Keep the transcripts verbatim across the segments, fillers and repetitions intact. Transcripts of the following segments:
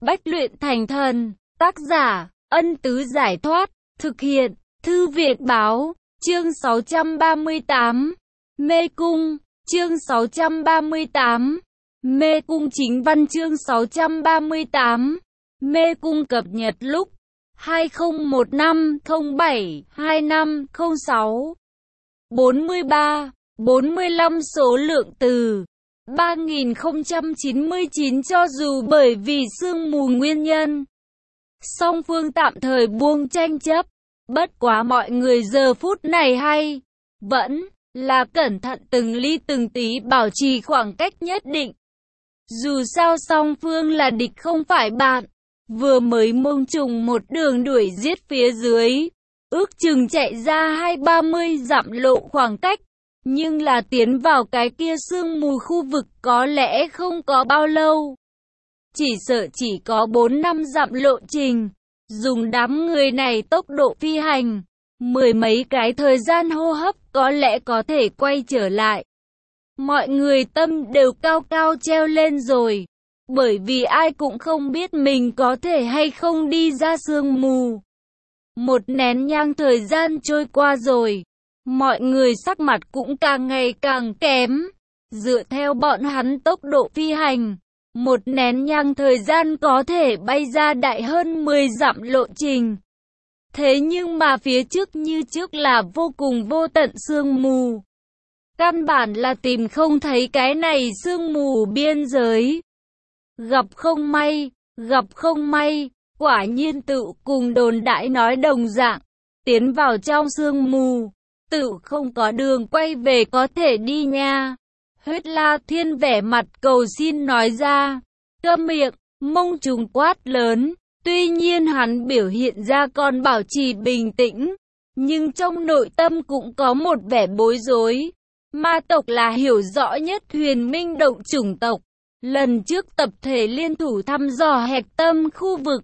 Bách luyện thành thần. Tác giả, Ân Tứ Giải Thoát. Thực hiện, Thư Viện Báo. Chương sáu trăm ba mươi tám. Mê Cung. Chương sáu trăm ba mươi tám. Mê Cung chính văn. Chương sáu trăm ba mươi tám. Mê Cung cập nhật lúc hai không một năm không bảy hai năm không sáu. bốn mươi ba, bốn mươi lăm số lượng từ ba nghìn không trăm chín mươi chín. Cho dù bởi vì sương mù nguyên nhân, song phương tạm thời buông tranh chấp, bất quá mọi người giờ phút này hay vẫn là cẩn thận từng ly từng tí, bảo trì khoảng cách nhất định. Dù sao song phương là địch không phải bạn. Vừa mới Mông Trùng một đường đuổi giết phía dưới, ước chừng chạy ra hai ba mươi dặm lộ khoảng cách, nhưng là tiến vào cái kia sương mù khu vực có lẽ không có bao lâu. Chỉ sợ chỉ có bốn năm dặm lộ trình, dùng đám người này tốc độ phi hành, mười mấy cái thời gian hô hấp có lẽ có thể quay trở lại. Mọi người tâm đều cao cao treo lên rồi. Bởi vì ai cũng không biết mình có thể hay không đi ra sương mù. Một nén nhang thời gian trôi qua rồi, mọi người sắc mặt cũng càng ngày càng kém. Dựa theo bọn hắn tốc độ phi hành, một nén nhang thời gian có thể bay ra đại hơn mười dặm lộ trình. Thế nhưng mà phía trước như trước là vô cùng vô tận sương mù. Căn bản là tìm không thấy cái này sương mù biên giới. Gặp không may, gặp không may, quả nhiên tự cùng đồn đại nói đồng dạng, tiến vào trong sương mù, tự không có đường quay về có thể đi nha. Huyết La Thiên vẻ mặt cầu xin nói ra. Câm miệng, Mông Trùng quát lớn, tuy nhiên hắn biểu hiện ra còn bảo trì bình tĩnh, nhưng trong nội tâm cũng có một vẻ bối rối. Ma tộc là hiểu rõ nhất huyền minh động chủng tộc. Lần trước tập thể liên thủ thăm dò hạch tâm khu vực,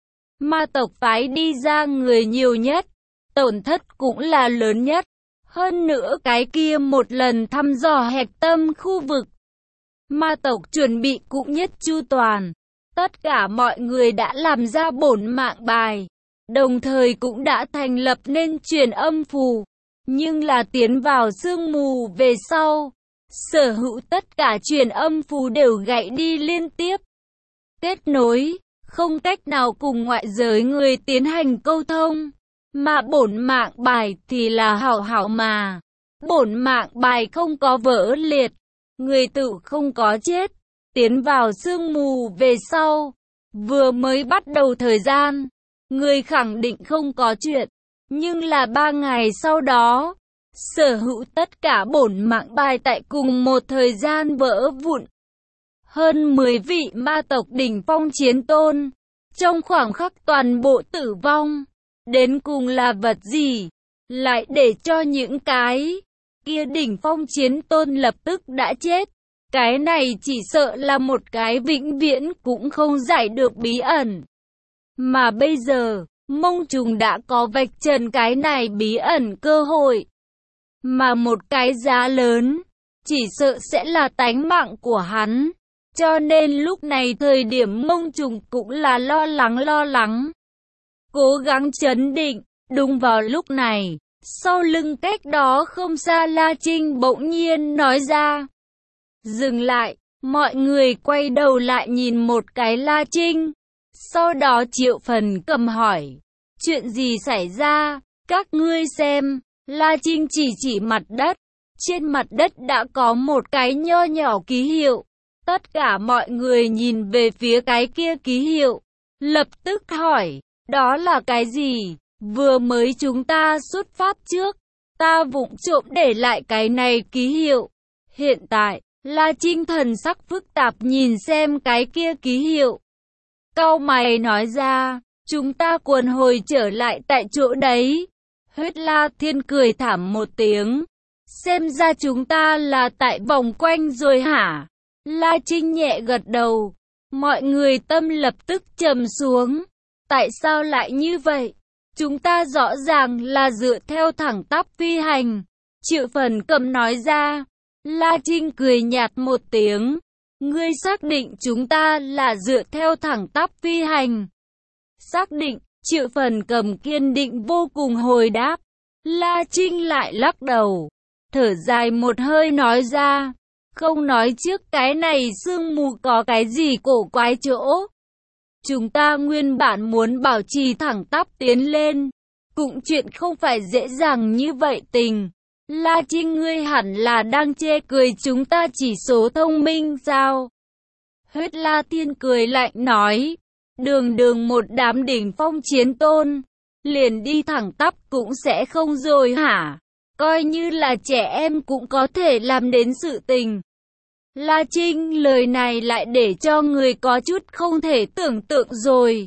ma tộc phái đi ra người nhiều nhất, tổn thất cũng là lớn nhất. Hơn nữa cái kia một lần thăm dò hạch tâm khu vực, ma tộc chuẩn bị cũng nhất chu toàn. Tất cả mọi người đã làm ra bổn mạng bài, đồng thời cũng đã thành lập nên truyền âm phù. Nhưng là tiến vào sương mù về sau, sở hữu tất cả truyền âm phù đều gãy đi liên tiếp. Kết nối, không cách nào cùng ngoại giới người tiến hành câu thông. Mà bổn mạng bài thì là hảo hảo mà. Bổn mạng bài không có vỡ liệt, người tự không có chết. Tiến vào sương mù về sau, vừa mới bắt đầu thời gian, người khẳng định không có chuyện. Nhưng là ba ngày sau đó, sở hữu tất cả bổn mạng bài tại cùng một thời gian vỡ vụn. Hơn mười vị ma tộc đỉnh phong chiến tôn, trong khoảng khắc toàn bộ tử vong. Đến cùng là vật gì, lại để cho những cái kia đỉnh phong chiến tôn lập tức đã chết. Cái này chỉ sợ là một cái vĩnh viễn cũng không giải được bí ẩn. Mà bây giờ, Mông Trùng đã có vạch trần cái này bí ẩn cơ hội. Mà một cái giá lớn, chỉ sợ sẽ là tánh mạng của hắn. Cho nên lúc này thời điểm Mông Trùng cũng là lo lắng lo lắng. Cố gắng trấn định, đúng vào lúc này, sau lưng cách đó không xa La Trinh bỗng nhiên nói ra. Dừng lại, mọi người quay đầu lại nhìn một cái La Trinh. Sau đó Triệu Phần Cầm hỏi, chuyện gì xảy ra, các ngươi xem. La Trinh chỉ chỉ mặt đất, trên mặt đất đã có một cái nho nhỏ ký hiệu. Tất cả mọi người nhìn về phía cái kia ký hiệu, lập tức hỏi, đó là cái gì? Vừa mới chúng ta xuất phát trước, ta vụng trộm để lại cái này ký hiệu. Hiện tại, La Trinh thần sắc phức tạp nhìn xem cái kia ký hiệu. Cau mày nói ra, chúng ta quần hồi trở lại tại chỗ đấy. Huyết La Thiên cười thảm một tiếng. Xem ra chúng ta là tại vòng quanh rồi hả? La Trinh nhẹ gật đầu. Mọi người tâm lập tức trầm xuống. Tại sao lại như vậy? Chúng ta rõ ràng là dựa theo thẳng tắp phi hành. Triệu Phần Cầm nói ra. La Trinh cười nhạt một tiếng. Ngươi xác định chúng ta là dựa theo thẳng tắp phi hành. Xác định, Triệu Phần Cầm kiên định vô cùng hồi đáp. La Trinh lại lắc đầu, thở dài một hơi nói ra, không nói trước cái này sương mù có cái gì cổ quái chỗ. Chúng ta nguyên bản muốn bảo trì thẳng tắp tiến lên, cũng chuyện không phải dễ dàng như vậy tình. La Trinh ngươi hẳn là đang chê cười chúng ta chỉ số thông minh sao? Huyết La Thiên cười lạnh nói, đường đường một đám đỉnh phong chiến tôn, liền đi thẳng tắp cũng sẽ không rồi hả? Coi như là trẻ em cũng có thể làm đến sự tình. La Trinh lời này lại để cho người có chút không thể tưởng tượng rồi.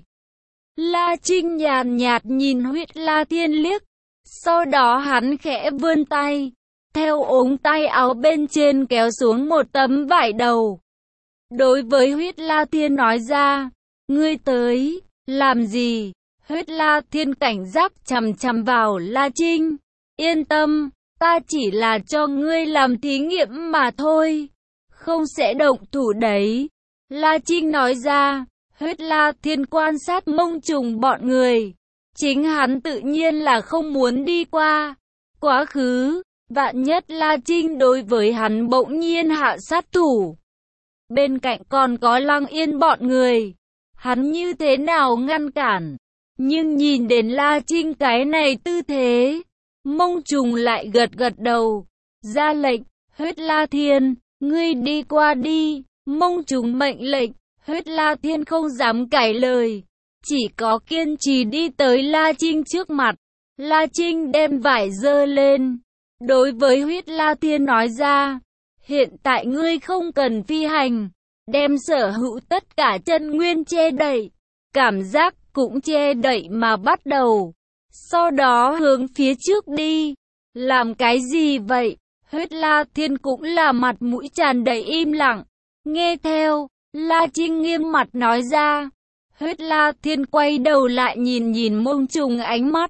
La Trinh nhàn nhạt nhìn Huyết La Thiên liếc, sau đó hắn khẽ vươn tay, theo ống tay áo bên trên kéo xuống một tấm vải đầu. Đối với Huyết La Thiên nói ra, ngươi tới, làm gì? Huyết La Thiên cảnh giác chằm chằm vào La Trinh, yên tâm, ta chỉ là cho ngươi làm thí nghiệm mà thôi, không sẽ động thủ đấy. La Trinh nói ra. Huyết La Thiên quan sát Mông Trùng bọn người, chính hắn tự nhiên là không muốn đi qua. Quá khứ, vạn nhất La Trinh đối với hắn bỗng nhiên hạ sát thủ. Bên cạnh còn có Lăng Yên bọn người, hắn như thế nào ngăn cản? Nhưng nhìn đến La Trinh cái này tư thế, Mông Trùng lại gật gật đầu, ra lệnh, Huyết La Thiên, ngươi đi qua đi. Mông Trùng mệnh lệnh. Huyết La Thiên không dám cãi lời, chỉ có kiên trì đi tới La Trinh trước mặt. La Trinh đem vải dơ lên, đối với Huyết La Thiên nói ra, hiện tại ngươi không cần phi hành, đem sở hữu tất cả chân nguyên che đậy, cảm giác cũng che đậy mà bắt đầu, sau đó hướng phía trước đi. Làm cái gì vậy? Huyết La Thiên cũng là mặt mũi tràn đầy im lặng, nghe theo. La Trinh nghiêm mặt nói ra. Huyết La Thiên quay đầu lại nhìn nhìn Mông Trùng ánh mắt,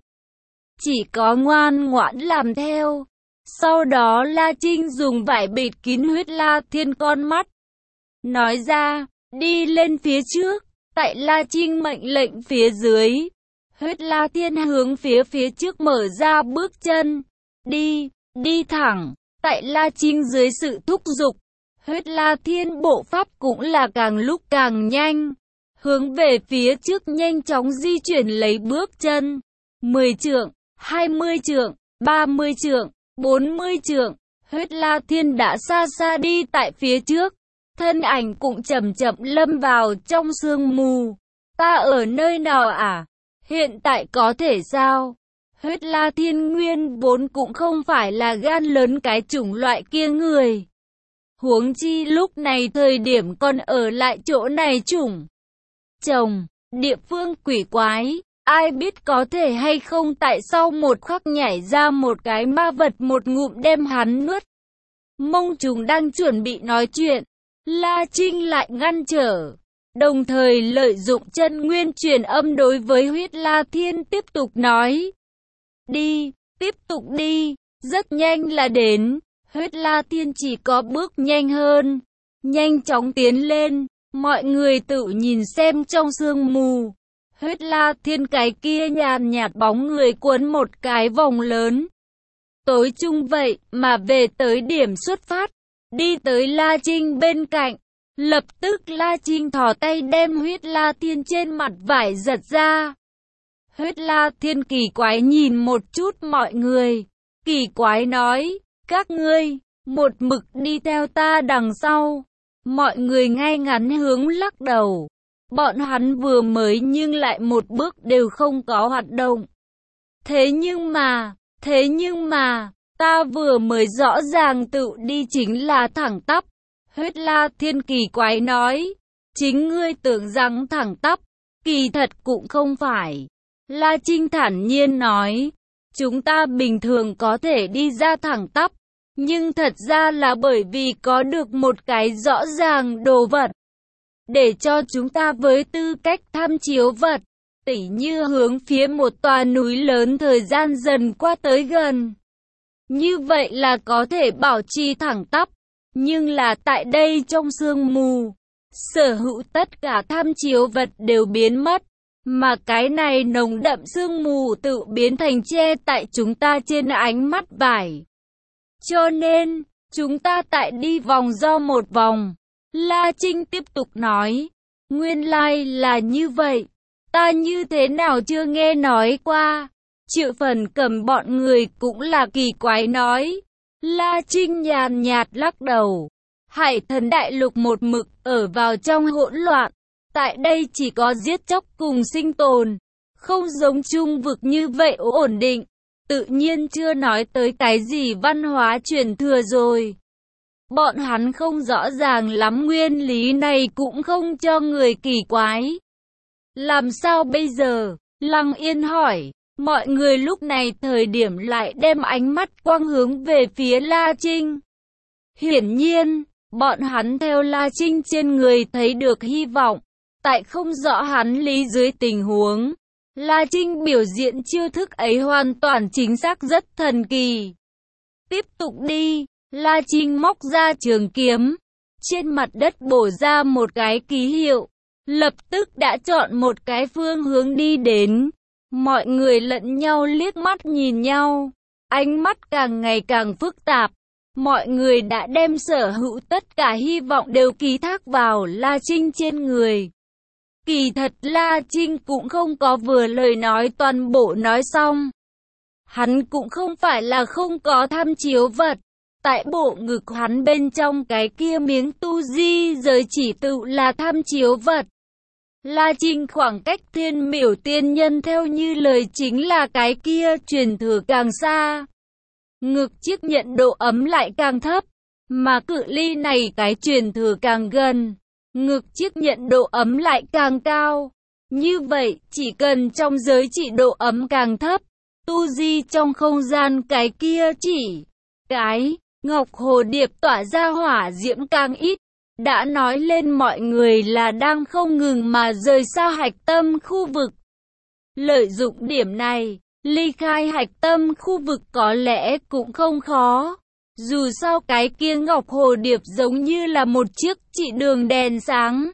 chỉ có ngoan ngoãn làm theo. Sau đó La Trinh dùng vải bịt kín Huyết La Thiên con mắt, nói ra, đi lên phía trước. Tại La Trinh mệnh lệnh phía dưới, Huyết La Thiên hướng phía phía trước mở ra bước chân, đi, đi thẳng. Tại La Trinh dưới sự thúc giục, Huyết La Thiên bộ pháp cũng là càng lúc càng nhanh, hướng về phía trước nhanh chóng di chuyển lấy bước chân. mười trượng, hai mươi trượng, ba mươi trượng, bốn mươi trượng, Huyết La Thiên đã xa xa đi tại phía trước, thân ảnh cũng chậm chậm lâm vào trong sương mù. Ta ở nơi nào à? Hiện tại có thể sao? Huyết La Thiên nguyên vốn cũng không phải là gan lớn cái chủng loại kia người. Huống chi lúc này thời điểm còn ở lại chỗ này chủng chồng, địa phương quỷ quái, ai biết có thể hay không tại sau một khắc nhảy ra một cái ma vật một ngụm đem hắn nuốt. Mông Trùng đang chuẩn bị nói chuyện, La Trinh lại ngăn trở, đồng thời lợi dụng chân nguyên truyền âm đối với Huyết La Thiên tiếp tục nói. Đi, tiếp tục đi, rất nhanh là đến. Huyết La Thiên chỉ có bước nhanh hơn, nhanh chóng tiến lên, mọi người tự nhìn xem trong sương mù. Huyết La Thiên cái kia nhàn nhạt bóng người cuốn một cái vòng lớn. Tối chung vậy mà về tới điểm xuất phát, đi tới La Trinh bên cạnh. Lập tức La Trinh thò tay đem Huyết La Thiên trên mặt vải giật ra. Huyết La Thiên kỳ quái nhìn một chút mọi người, kỳ quái nói, các ngươi, một mực đi theo ta đằng sau. Mọi người ngay ngắn hướng lắc đầu. Bọn hắn vừa mới nhưng lại một bước đều không có hoạt động. Thế nhưng mà, thế nhưng mà, ta vừa mới rõ ràng tự đi chính là thẳng tắp. Huyết La Thiên kỳ quái nói, chính ngươi tưởng rằng thẳng tắp, kỳ thật cũng không phải. La Trinh thản nhiên nói, chúng ta bình thường có thể đi ra thẳng tắp, nhưng thật ra là bởi vì có được một cái rõ ràng đồ vật, để cho chúng ta với tư cách tham chiếu vật, tỉ như hướng phía một tòa núi lớn thời gian dần qua tới gần. Như vậy là có thể bảo trì thẳng tắp. Nhưng là tại đây trong sương mù, sở hữu tất cả tham chiếu vật đều biến mất, mà cái này nồng đậm sương mù tự biến thành che tại chúng ta trên ánh mắt vải. Cho nên, chúng ta tại đi vòng do một vòng. La Trinh tiếp tục nói, nguyên lai là như vậy, ta như thế nào chưa nghe nói qua. Triệu Phần Cầm bọn người cũng là kỳ quái nói. La Trinh nhàn nhạt lắc đầu. Hải Thần Đại Lục một mực ở vào trong hỗn loạn. Tại đây chỉ có giết chóc cùng sinh tồn. Không giống trung vực như vậy ổn định. Tự nhiên chưa nói tới cái gì văn hóa truyền thừa rồi. Bọn hắn không rõ ràng lắm nguyên lý này cũng không cho người kỳ quái. Làm sao bây giờ? Lăng Yên hỏi. Mọi người lúc này thời điểm lại đem ánh mắt quang hướng về phía La Trinh. Hiển nhiên, bọn hắn theo La Trinh trên người thấy được hy vọng. Tại không rõ hắn lý dưới tình huống, La Trinh biểu diễn chiêu thức ấy hoàn toàn chính xác rất thần kỳ. Tiếp tục đi, La Trinh móc ra trường kiếm, trên mặt đất bổ ra một cái ký hiệu, lập tức đã chọn một cái phương hướng đi đến. Mọi người lẫn nhau liếc mắt nhìn nhau, ánh mắt càng ngày càng phức tạp. Mọi người đã đem sở hữu tất cả hy vọng đều ký thác vào La Trinh trên người. Kỳ thật La Trinh cũng không có vừa lời nói toàn bộ nói xong. Hắn cũng không phải là không có tham chiếu vật. Tại bộ ngực hắn bên trong cái kia miếng tu di giới chỉ tự là tham chiếu vật. La Trinh khoảng cách thiên miểu tiên nhân theo như lời chính là cái kia truyền thừa càng xa. Ngực chiếc nhận độ ấm lại càng thấp, mà cự ly này cái truyền thừa càng gần. Ngực chiếc nhận độ ấm lại càng cao. Như vậy, chỉ cần trong giới chỉ độ ấm càng thấp, tu di trong không gian cái kia chỉ cái ngọc hồ điệp tỏa ra hỏa diễm càng ít. Đã nói lên mọi người là đang không ngừng mà rời xa hạch tâm khu vực. Lợi dụng điểm này, ly khai hạch tâm khu vực có lẽ cũng không khó. Dù sao cái kia ngọc hồ điệp giống như là một chiếc chỉ đường đèn sáng.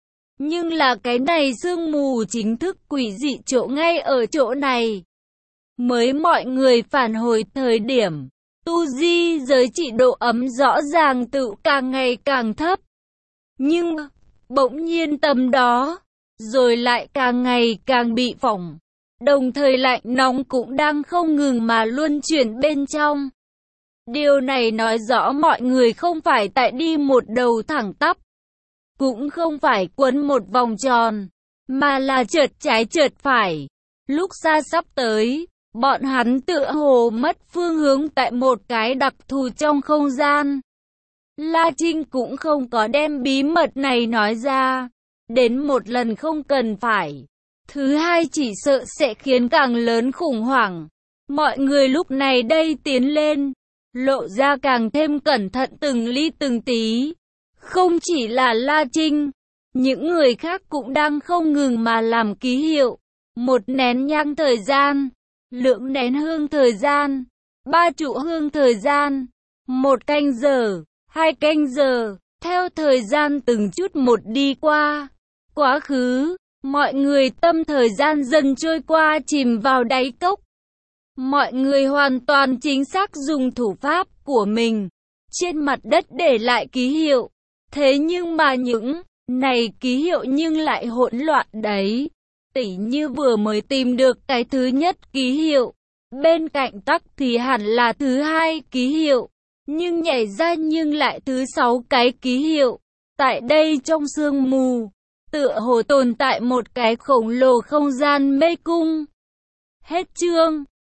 Nhưng là cái này sương mù chính thức quỷ dị chỗ ngay ở chỗ này. Mới mọi người phản hồi thời điểm, tu di giới chỉ độ ấm rõ ràng tự càng ngày càng thấp. Nhưng, bỗng nhiên tầm đó, rồi lại càng ngày càng bị phỏng. Đồng thời lạnh nóng cũng đang không ngừng mà luân chuyển bên trong. Điều này nói rõ mọi người không phải tại đi một đầu thẳng tắp, cũng không phải quấn một vòng tròn, mà là trượt trái trượt phải. Lúc xa sắp tới, bọn hắn tựa hồ mất phương hướng tại một cái đặc thù trong không gian. La Trinh cũng không có đem bí mật này nói ra. Đến một lần không cần phải. Thứ hai chỉ sợ sẽ khiến càng lớn khủng hoảng. Mọi người lúc này đây tiến lên, lộ ra càng thêm cẩn thận từng ly từng tí. Không chỉ là La Trinh, những người khác cũng đang không ngừng mà làm ký hiệu. Một nén nhang thời gian, lượng nén hương thời gian, ba trụ hương thời gian, một canh giờ, hai canh giờ, theo thời gian từng chút một đi qua. Quá khứ, mọi người tâm thời gian dần trôi qua chìm vào đáy cốc. Mọi người hoàn toàn chính xác dùng thủ pháp của mình, trên mặt đất để lại ký hiệu. Thế nhưng mà những này ký hiệu nhưng lại hỗn loạn đấy. Tỉ như vừa mới tìm được cái thứ nhất ký hiệu, bên cạnh tắc thì hẳn là thứ hai ký hiệu, nhưng nhảy ra nhưng lại thứ sáu cái ký hiệu. Tại đây trong sương mù, tựa hồ tồn tại một cái khổng lồ không gian mê cung. Hết chương.